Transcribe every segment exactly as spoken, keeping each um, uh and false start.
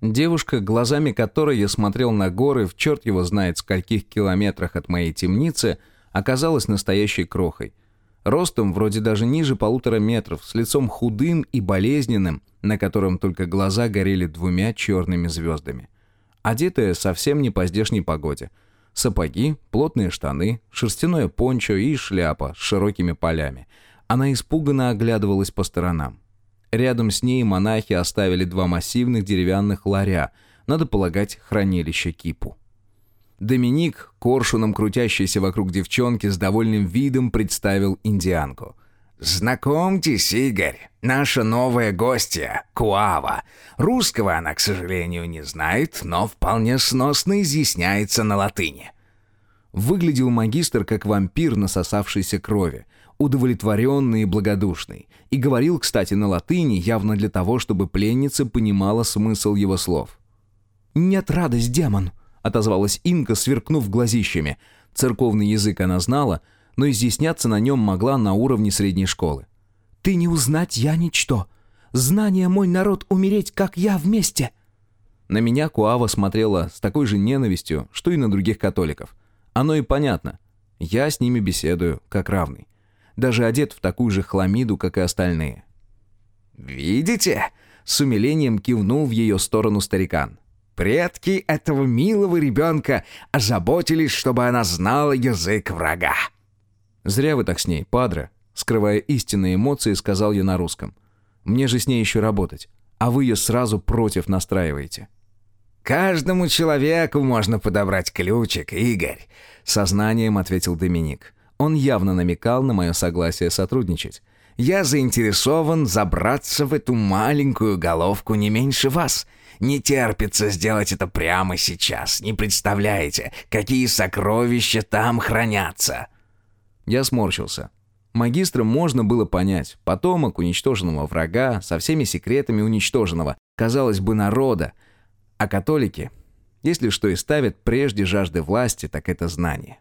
Девушка, глазами которой я смотрел на горы в черт его знает скольких километрах от моей темницы, оказалась настоящей крохой. Ростом вроде даже ниже полутора метров, с лицом худым и болезненным, на котором только глаза горели двумя черными звездами. Одетая совсем не по здешней погоде. Сапоги, плотные штаны, шерстяное пончо и шляпа с широкими полями. Она испуганно оглядывалась по сторонам. Рядом с ней монахи оставили два массивных деревянных ларя, надо полагать, хранилище кипу. Доминик, коршуном крутящийся вокруг девчонки, с довольным видом представил индианку. «Знакомьтесь, Игорь, наша новая гостья, Куава. Русского она, к сожалению, не знает, но вполне сносно изъясняется на латыни». Выглядел магистр как вампир, насосавшийся крови, удовлетворенный и благодушный, и говорил, кстати, на латыни, явно для того, чтобы пленница понимала смысл его слов. «Нет, радость, демон», — отозвалась инка, сверкнув глазищами. Церковный язык она знала, но изъясняться на нем могла на уровне средней школы. «Ты не узнать, я ничто. Знание мой народ умереть, как я вместе». На меня Куава смотрела с такой же ненавистью, что и на других католиков. Оно и понятно. Я с ними беседую, как равный. Даже одет в такую же хламиду, как и остальные. «Видите?» — с умилением кивнул в ее сторону старикан. «Предки этого милого ребенка озаботились, чтобы она знала язык врага». «Зря вы так с ней, падре», — скрывая истинные эмоции, сказал я на русском. «Мне же с ней еще работать, а вы ее сразу против настраиваете». «Каждому человеку можно подобрать ключик, Игорь», — сознанием ответил Доминик. Он явно намекал на мое согласие сотрудничать. «Я заинтересован забраться в эту маленькую головку не меньше вас. Не терпится сделать это прямо сейчас. Не представляете, какие сокровища там хранятся». Я сморщился. Магистра можно было понять. Потомок уничтоженного врага, со всеми секретами уничтоженного, казалось бы, народа. А католики, если что и ставят прежде жажды власти, так это знание.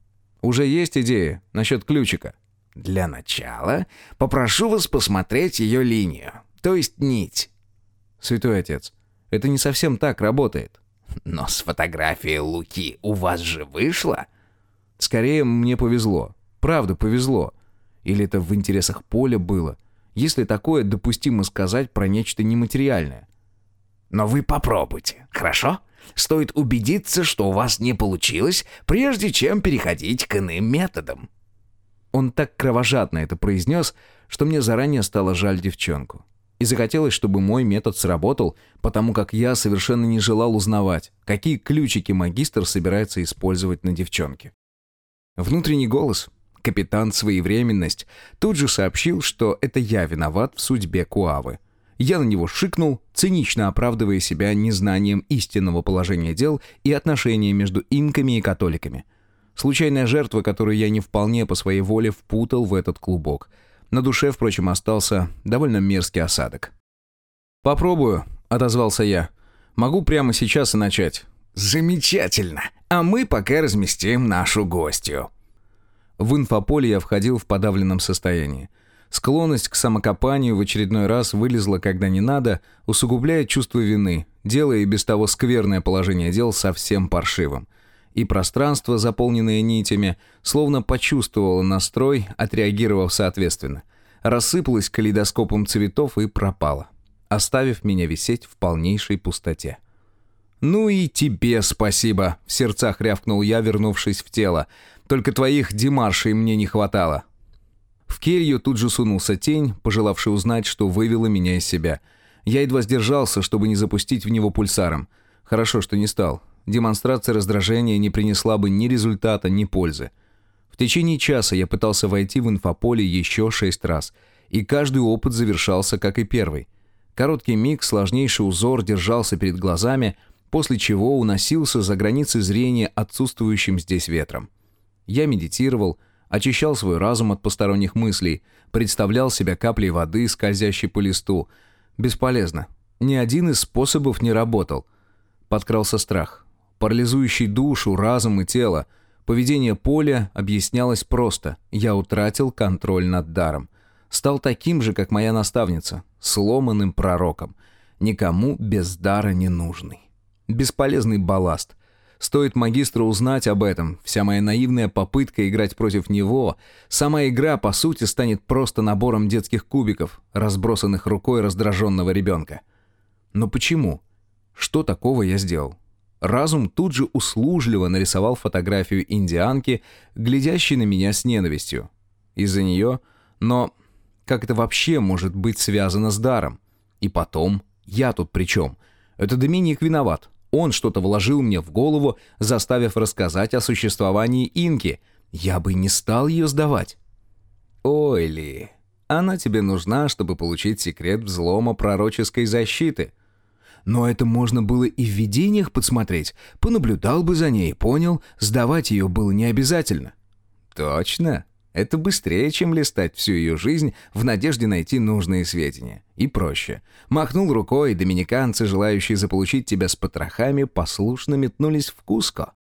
Уже есть идея насчет ключика? Для начала попрошу вас посмотреть ее линию, то есть нить. Святой отец, это не совсем так работает. Но с фотографией Луки у вас же вышло? Скорее, мне повезло. Правда, повезло. Или это в интересах поля было? Если такое допустимо сказать про нечто нематериальное. Но вы попробуйте, хорошо? Стоит убедиться, что у вас не получилось, прежде чем переходить к иным методам». Он так кровожадно это произнес, что мне заранее стало жаль девчонку. И захотелось, чтобы мой метод сработал, потому как я совершенно не желал узнавать, какие ключики магистр собирается использовать на девчонке. Внутренний голос, капитан Своевременность, тут же сообщил, что это я виноват в судьбе Куавы. Я на него шикнул, цинично оправдывая себя незнанием истинного положения дел и отношений между инками и католиками. Случайная жертва, которую я не вполне по своей воле впутал в этот клубок. На душе, впрочем, остался довольно мерзкий осадок. «Попробую», — отозвался я. «Могу прямо сейчас и начать». «Замечательно. А мы пока разместим нашу гостью». В инфополе я входил в подавленном состоянии. Склонность к самокопанию в очередной раз вылезла когда не надо, усугубляя чувство вины, делая и без того скверное положение дел совсем паршивым. И пространство, заполненное нитями, словно почувствовало настрой, отреагировав соответственно. Рассыпалось калейдоскопом цветов и пропало, оставив меня висеть в полнейшей пустоте. «Ну и тебе спасибо», — в сердцах рявкнул я, вернувшись в тело. «Только твоих демаршей мне не хватало». В келью тут же сунулся тень, пожелавший узнать, что вывело меня из себя. Я едва сдержался, чтобы не запустить в него пульсаром. Хорошо, что не стал. Демонстрация раздражения не принесла бы ни результата, ни пользы. В течение часа я пытался войти в инфополе еще шесть раз, и каждый опыт завершался, как и первый. Короткий миг, сложнейший узор держался перед глазами, после чего уносился за границы зрения отсутствующим здесь ветром. Я медитировал, очищал свой разум от посторонних мыслей, представлял себя каплей воды, скользящей по листу. Бесполезно. Ни один из способов не работал. Подкрался страх, парализующий душу, разум и тело. Поведение поля объяснялось просто. Я утратил контроль над даром. Стал таким же, как моя наставница, сломанным пророком. никому без дара не нужный. Бесполезный балласт. Стоит магистру узнать об этом, вся моя наивная попытка играть против него, сама игра, по сути, станет просто набором детских кубиков, разбросанных рукой раздраженного ребенка. Но почему? Что такого я сделал? Разум тут же услужливо нарисовал фотографию индианки, глядящей на меня с ненавистью. Из-за нее? Но как это вообще может быть связано с даром? И потом, я тут при чем? Это Доминик виноват. Он что-то вложил мне в голову, заставив рассказать о существовании инки. Я бы не стал ее сдавать. Ой, Ли, она тебе нужна, чтобы получить секрет взлома пророческой защиты. Но это можно было и в видениях подсмотреть. Понаблюдал бы за ней, понял, сдавать ее было не обязательно. Точно. Это быстрее, чем листать всю ее жизнь в надежде найти нужные сведения. И проще. Махнул рукой, и доминиканцы, желающие заполучить тебя с потрохами, послушно метнулись в Куско.